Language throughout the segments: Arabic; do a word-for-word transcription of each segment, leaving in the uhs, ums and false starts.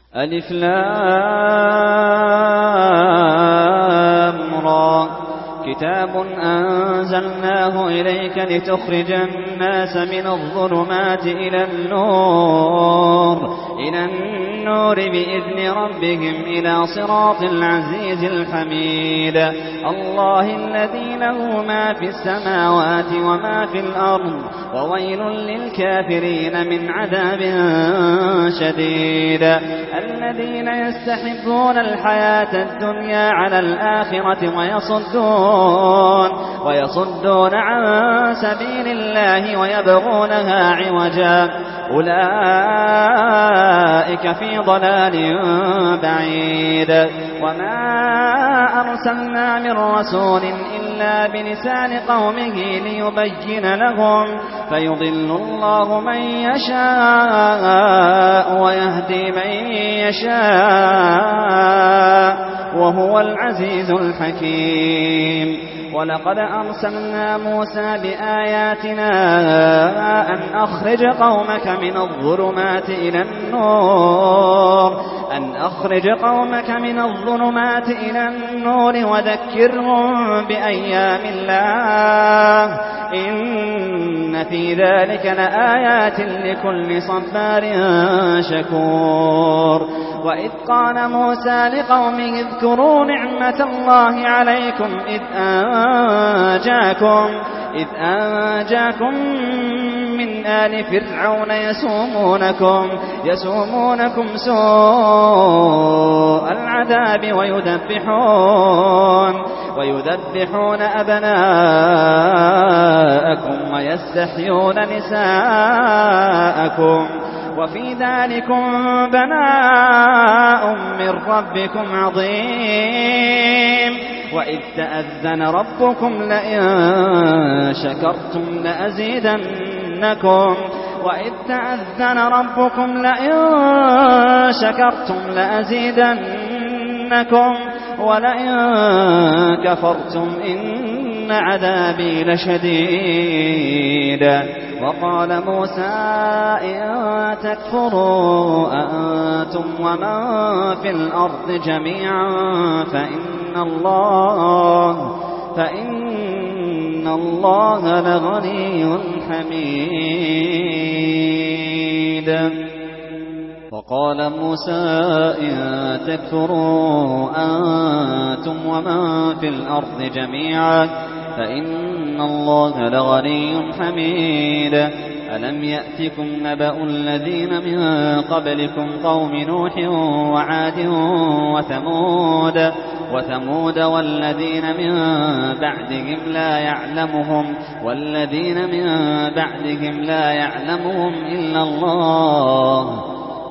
ألف لام را كتاب أنزلناه إليك لتخرج الناس من الظلمات إلى النور إلى النور بإذن ربهم إلى صراط العزيز الحميد الله الذي له ما في السماوات وما في الأرض وويل للكافرين من عذاب شديد الذين يستحبون الحياة الدنيا على الآخرة ويصدون ويصدون عن سبيل الله ويبغونها عوجا أولئك في ضلال بعيد وما أرسلنا من رسول إلا بلسان قومه ليبين لهم فيضل الله من يشاء ويهدي من يشاء وهو العزيز الحكيم ولقد أرسلنا موسى بآياتنا أن أخرج قومك من الظلمات إلى النور أن أخرج قومك من الظلمات إلى النور وذكرهم بأيام الله إن في ذلك لآيات لكل صبار شكور وإذ قال موسى لقومه اذكروا نعمة الله عليكم إذ أنجاكم إذ أنجاكم من آل فرعون يسومونكم يسومونكم سوء العذاب ويذبحون ويذبحون أبناءكم ويستحيون نساءكم وفي ذلكم بلاء من ربكم عظيم وإذ تأذن ربكم لئن شكرتم لأزيدنكم وإذ تأذن ربكم لئن شكرتم لأزيدنكم ولئن كفرتم إن عذابي لشديد وقال موسى إن تكفروا أنتم ومن في الأرض جميعا فإن الله فإن الله لغني حميد وقال موسى إن تكفروا أنتم ومن في الأرض جميعا فإن الله لغني حميد ألم يأتكم نبأ الذين من قبلكم قوم نوح وعاد وثمود وثمود والذين من بعدهم لا يعلمهم والذين من بعدهم لا يعلمهم إلا الله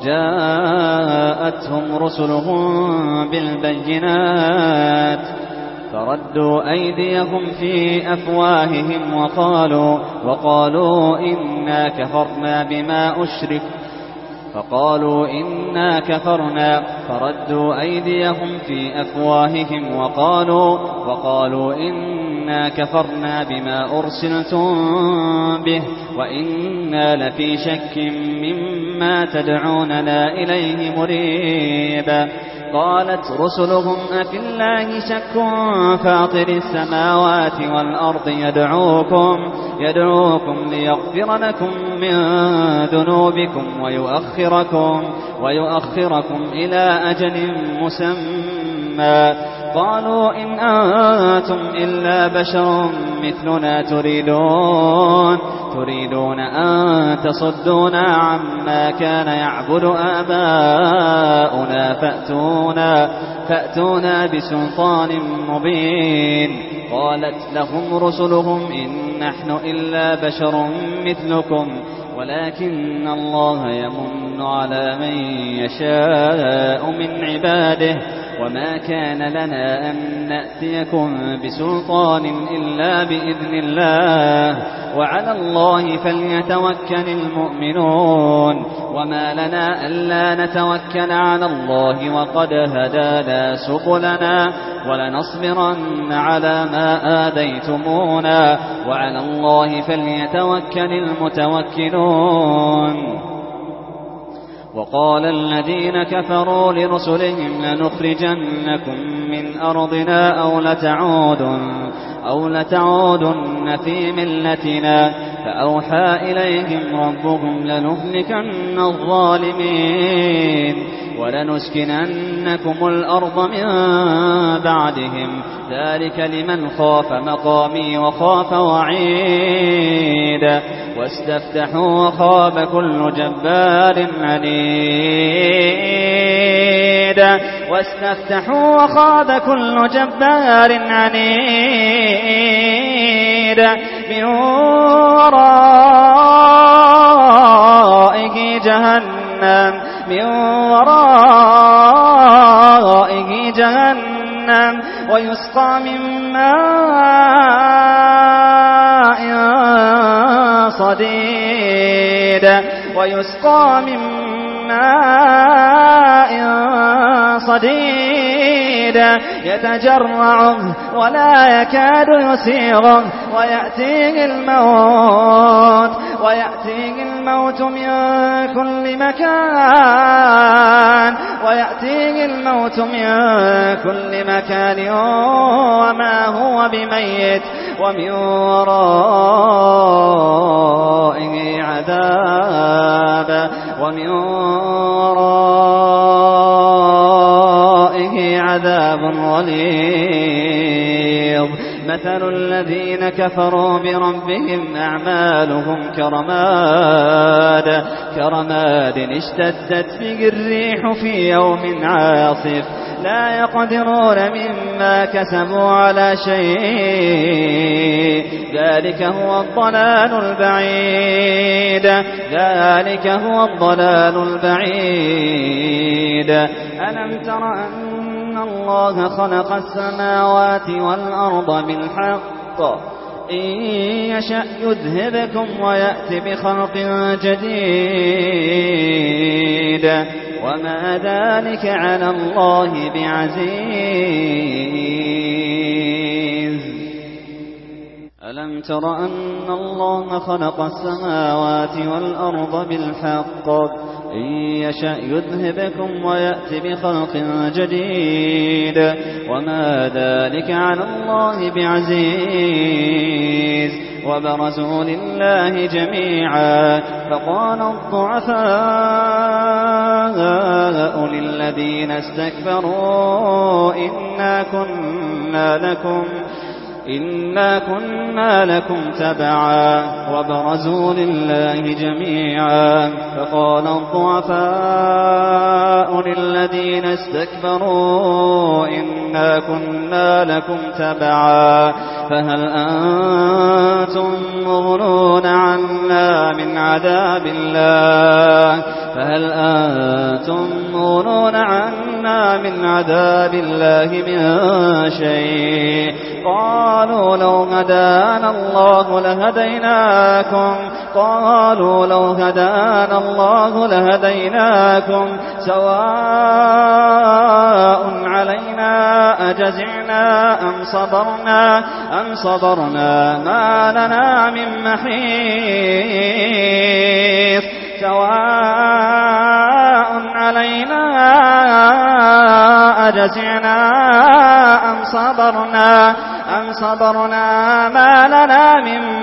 جاءتهم رسلهم بالبينات فردوا أيديهم في أفواههم وقالوا وقالوا إنا كفرنا بما أشرك فقالوا إنا كفرنا فردوا أيديهم في أفواههم وقالوا وقالوا إنا كفرنا بما أرسلتم به وإنا لفي شك مما تدعوننا إليه مريب قالت رسلهم أفي الله شك فاطر السماوات والأرض يدعوكم يدعوكم ليغفر لكم من ذنوبكم ويؤخركم ويؤخركم إلى أجل مسمى قالوا إن أنتم إلا بشر مثلنا تريدون تريدون أن تصدونا عما كان يعبد آباؤنا فأتونا فأتونا بسلطان مبين قالت لهم رسلهم إن نحن إلا بشر مثلكم ولكن الله يمن على من يشاء من عباده وما كان لنا أن نأتيكم بسلطان إلا بإذن الله وعلى الله فليتوكل المؤمنون وما لنا ألا نتوكل على الله وقد هدانا سبلنا ولنصبرن على ما آذيتمونا وعلى الله فليتوكل المتوكلون وقال الذين كفروا لرسلهم لنخرجنكم من أرضنا أو لتعودن, أو لتعودن في ملتنا فأوحى إليهم ربهم لنهلكن الظالمين ولنسكننكم الأرض من بعدهم ذلك لمن خاف مقامي وخاف وعيد واستفتحوا وخاب كل جبار عنيد واستفتحوا وخاب كل جبار عنيد من ورائه جهنم من ورائه جهنم ويسقى من ماء صديد ويسقى من ماء صديد يتجرعه ولا يكاد يسيغه ويأتيه الموت ويأتيه الموت من كل مكان ويأتيه الموت من كل مكان وما هو بميت ومن ورائه عذاب ومن ورائه عذاب غليظ مثل الذين كفروا بربهم أعمالهم كرماد كرماد اشتدت به الريح في يوم عاصف لا يقدرون مما كسبوا على شيء ذلك هو الضلال البعيد ذلك هو الضلال البعيد ألم تر أن الله خلق السماوات والأرض بالحق إن يشأ يذهبكم ويأتي بخلق جديد وما ذلك على الله بعزيز ألم تر أن الله خلق السماوات والأرض بالحق إن يشأ يذهبكم ويأتي بخلق جديد وما ذلك على الله بعزيز وبرزوا لله جميعا فقال الضعفاء للذين استكبروا إنا كنا لكم إنا كنا لكم تبعا وبرزوا لله جميعا فقال الضعفاء للذين استكبروا إنا كنا لكم تبعا فهل أنتم مغنون عنا من عذاب الله فهل أنتم مغنون عنا من عذاب الله من شيء قالوا لو هدانا الله لهديناكم قالوا لو هدانا الله لهديناكم سواء علينا أجزعنا أم صبرنا أم صبرنا ما لنا من محيص سواء علينا أجزعنا أم صبرنا أم صبرنا ما لنا من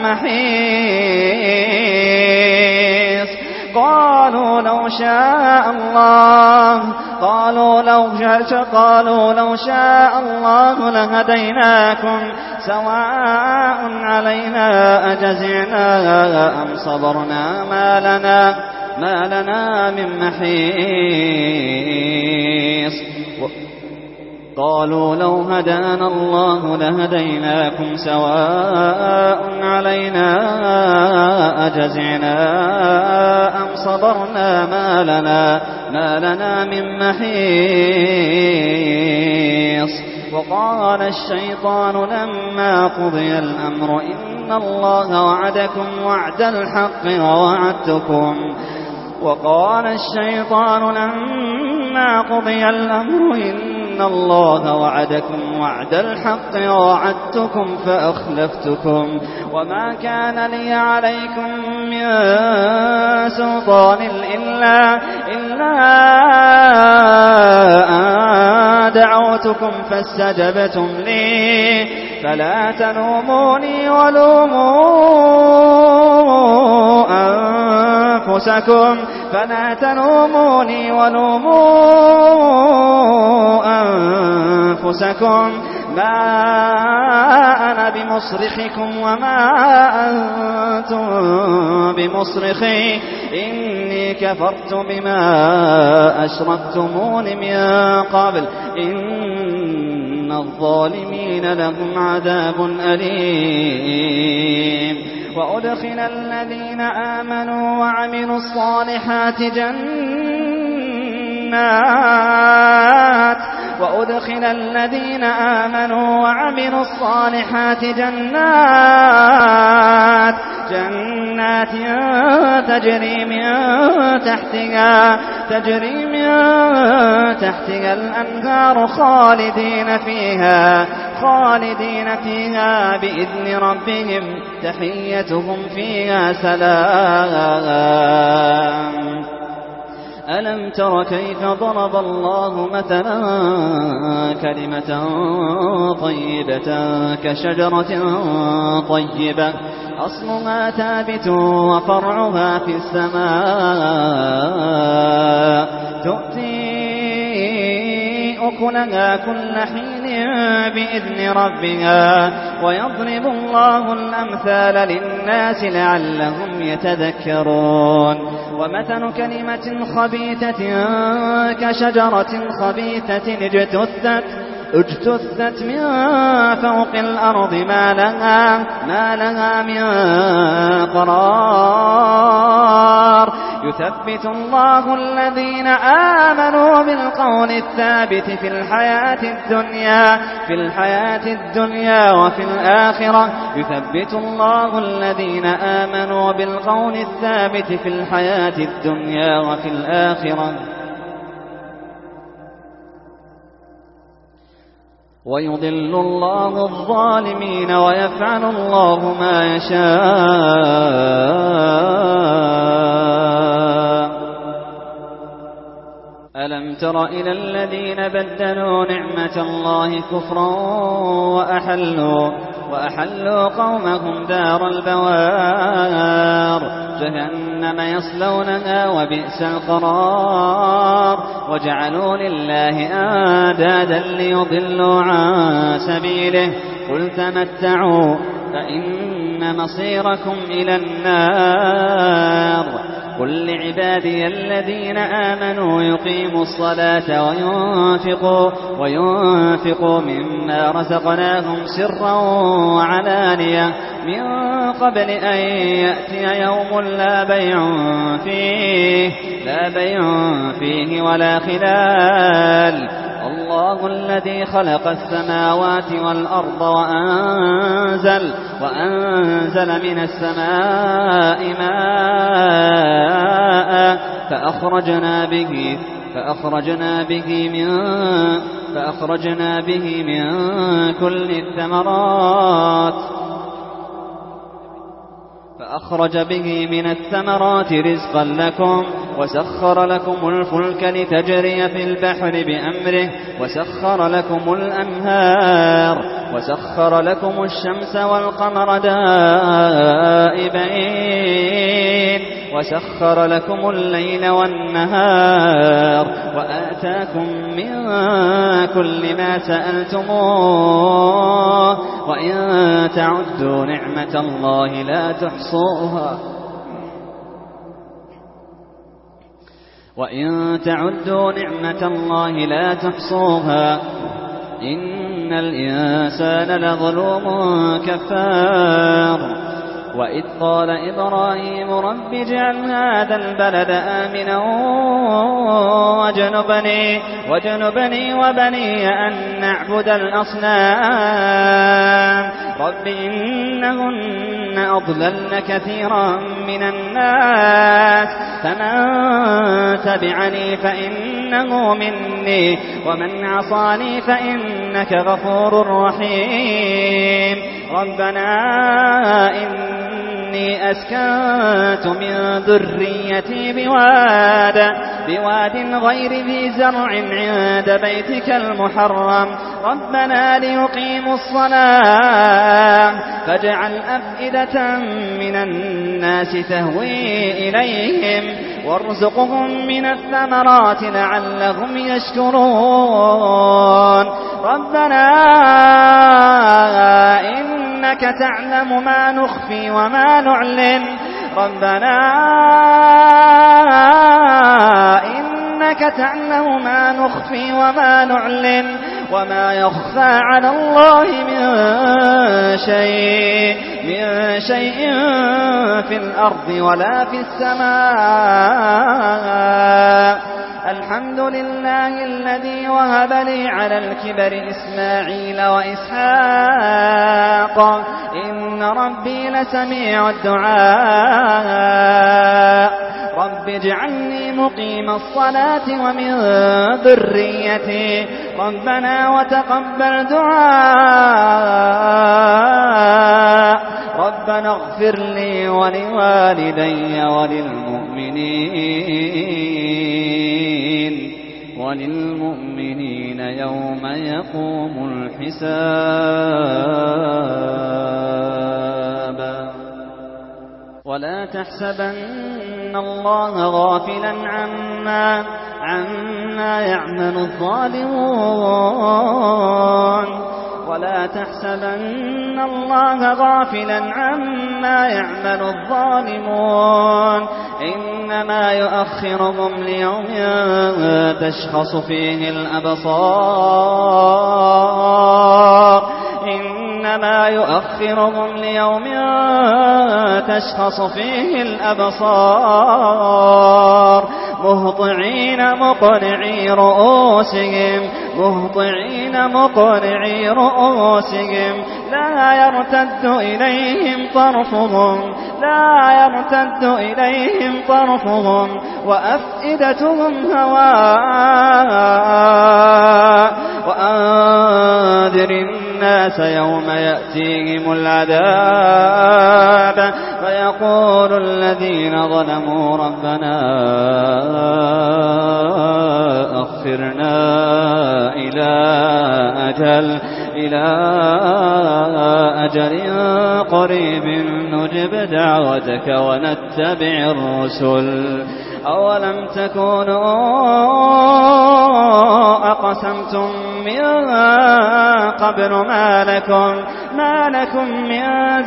محيص قالوا لو شاء الله قالوا لو شاء قالوا لو شاء الله لهديناكم سواء علينا أجزعنا أم صبرنا ما لنا ما لنا من محيص قالوا لو هدانا الله لهديناكم سواء علينا أجزعنا أم صبرنا ما لنا ما لنا من محيص وقال الشيطان لما قضي الأمر إن الله وعدكم وعد الحق ووعدتكم وقال الشيطان لما قضي الأمر إن إن الله وعدكم وعد الحق ووعدتكم فأخلفتكم وما كان لي عليكم من سلطان إلا, إلا أن دعوتكم فاستجبتم لي فلا تلوموني ولوموا أنفسكم فلا تلوموني ولوموا أنفسكم ما أنا بمصرخكم وما أنتم بمصرخي إني كفرت بما أشركتمون من قبل إن الظالمين لهم عذاب أليم وأدخل الذين آمنوا وعملوا الصالحات جنات وأدخل الذين آمنوا وعملوا الصالحات جنات جنات تجري من تحتها تجري من تحتها الأنهار خالدين فيها خالدين فيها بإذن ربهم تحيتهم فيها سلام. ألم تر كيف ضرب الله مثلا كلمة طيبة كشجرة طيبة أصلها ثابت وفرعها في السماء تؤتي أكلها كل حين بإذن ربها ويضرب الله الأمثال للناس لعلهم يتذكرون. ومثل كلمة خبيثة كشجرة خبيثة اجتثت اجتثت من فوق الأرض ما لها, ما لها من قرار يثبت الله الذين آمنوا بالقول الثابت في الحياة الدنيا في الحياة الدنيا وفي الآخرة يثبت الله الذين آمنوا بالقول الثابت في الحياة الدنيا وفي الآخرة ويضل الله الظالمين ويفعل الله ما يشاء. ألم تر إلى الذين بدلوا نعمة الله كفرا وأحلوا, وأحلوا قومهم دار البوار جهنم يصلونها وبئس القرار وجعلوا لله آندادا ليضلوا عن سبيله قل تمتعوا فإن مصيركم إلى النار قل لعبادي الذين آمنوا يقيموا الصلاة وينفقوا, وينفقوا مما رزقناهم سرا وعلانية من قبل أن يأتي يوم لا بيع فيه, لا بيع فيه ولا خلال. الله الذي خلق السماوات والأرض وأنزل, وأنزل من السماء ماء فأخرجنا به فأخرجنا به من فأخرجنا به من كل الثمرات فأخرج به من الثمرات رزقا لكم وسخر لكم الفلك لتجري في البحر بأمره وسخر لكم الأنهار وسخر لكم الشمس والقمر دائبين وسخر لكم الليل والنهار وآتاكم من كل ما سألتموه وإن تعدوا نعمة الله لا تحصوها وإن تعدوا نعمة الله لا تحصوها إن الإنسان لظلوم كفار. وإذ قال إبراهيم رب اجعل هذا البلد آمنا وجنبني, وجنبني وبني أن نعبد الأصنام رب إنهن أضللن كثيرا من الناس فمن تبعني فإن فإنه مني ومن عصاني فإنك غفور رحيم ربنا إني أسكنت من ذريتي بواد بواد غير ذي زرع عند بيتك المحرم ربنا ليقيموا الصلاة فاجعل أفئدة من الناس تهوي إليهم وارزقهم من الثمرات لعلهم يشكرون ربنا إنك تعلم ما نخفي وما نعلن ربنا إنك تعلم ما نخفي وما نعلن وما يخفى على الله من شيء من شيء في الأرض ولا في السماء الحمد لله الذي وهب لي على الكبر إسماعيل وإسحاق إن ربي لسميع الدعاء رب اجعلني مقيم الصلاة ومن ذريتي ربنا وتقبل دعاء ربنا اغفر لي ولوالدي وللمؤمنين وللمؤمنين يوم يقوم الحساب ولا تحسبن الله غافلا عما عما يعمل الظالمون ولا تحسبن الله غافلا عما يعمل الظالمون إنما يؤخرهم ليوم تشخص فيه الأبصار إنما يؤخرهم ليوم تشخص فيه الأبصار مهطعين مقنعي رؤوسهم مهطعين مقنعي رؤوسهم لا يرتد إليهم طرفهم لا يرتد إليهم طرفهم وأفئدتهم هواء وأنذر الناس يوم يأتيهم العذاب فيقول الذين ظلموا ربنا أخرنا إلى أجل إلى أجل قريب نجب دعوتك ونتبع الرسل أولم تكونوا أقسمتم من قبل ما لكم ما لكم من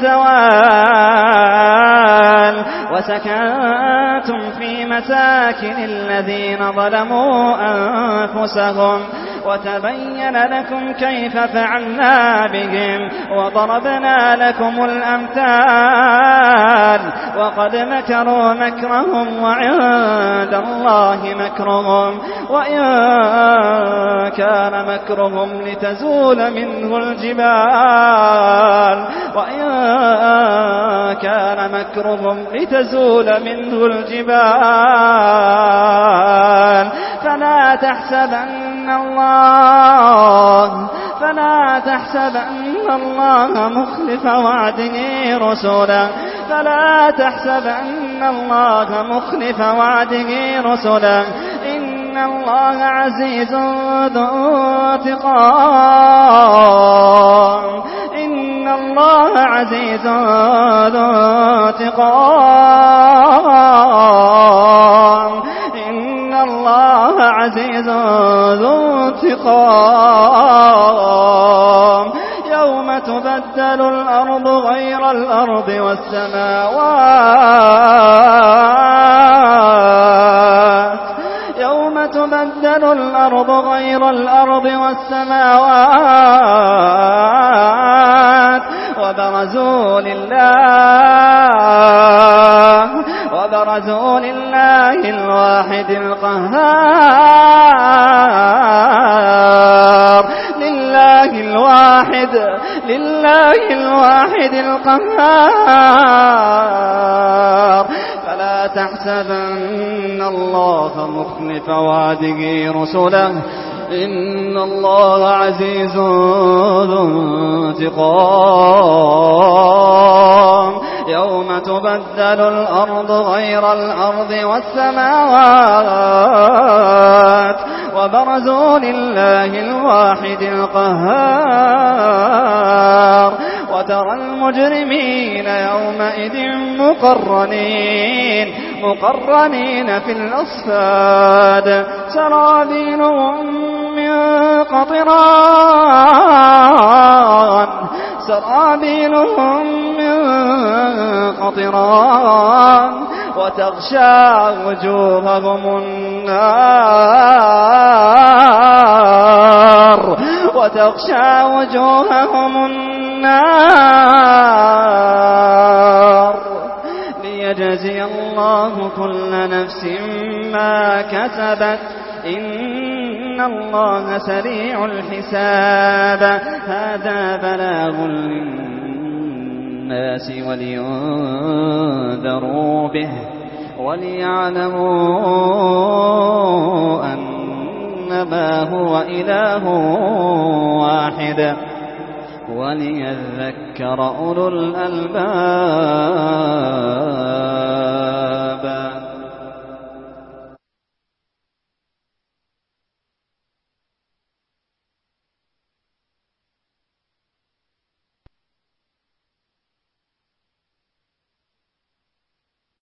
زوال وسكنتم في مساكن الذين ظلموا أنفسهم وتبين لكم كيف فعلنا بهم وضربنا لكم الأمثال وقد مكروا مكرهم وعند الله مكرهم وإن كان مكرهم لتزول منه الجبال وإن كان مكرهم لتزول منه الجبال فلا تحسبن الله فلا تحسبن الله مخلف وعده رسلا فلا تحسبن الله مخلف وعده رسلا إن الله عزيز ذو انتقام إن الله عزيز ذو انتقام إن الله عزيز ذو انتقام يوم تبدل الأرض غير الأرض والسماوات يوم تبدل الأرض غير الأرض والسماوات وبرزوا لله وبرزوا لله الواحد القهار لله الواحد لله الواحد القهار فلا ولا تحسبن الله مخلف وعده رسله إن الله عزيز ذو انتقام يوم تبدل الأرض غير الأرض والسماوات وبرزوا لله الواحد القهار وترى المجرمين يومئذ مقرنين مقرنين في الأصفاد سرابيلهم من قطران سرابيلهم من قطران وتغشى وجوههم النار وتغشى وجوههم النار ليجزي الله كل نفس ما كسبت إن الله سريع الحساب هذا بلاغ للناس ولينذروا به وليعلموا أنما هو إله واحد وليذكر أولو الألباب.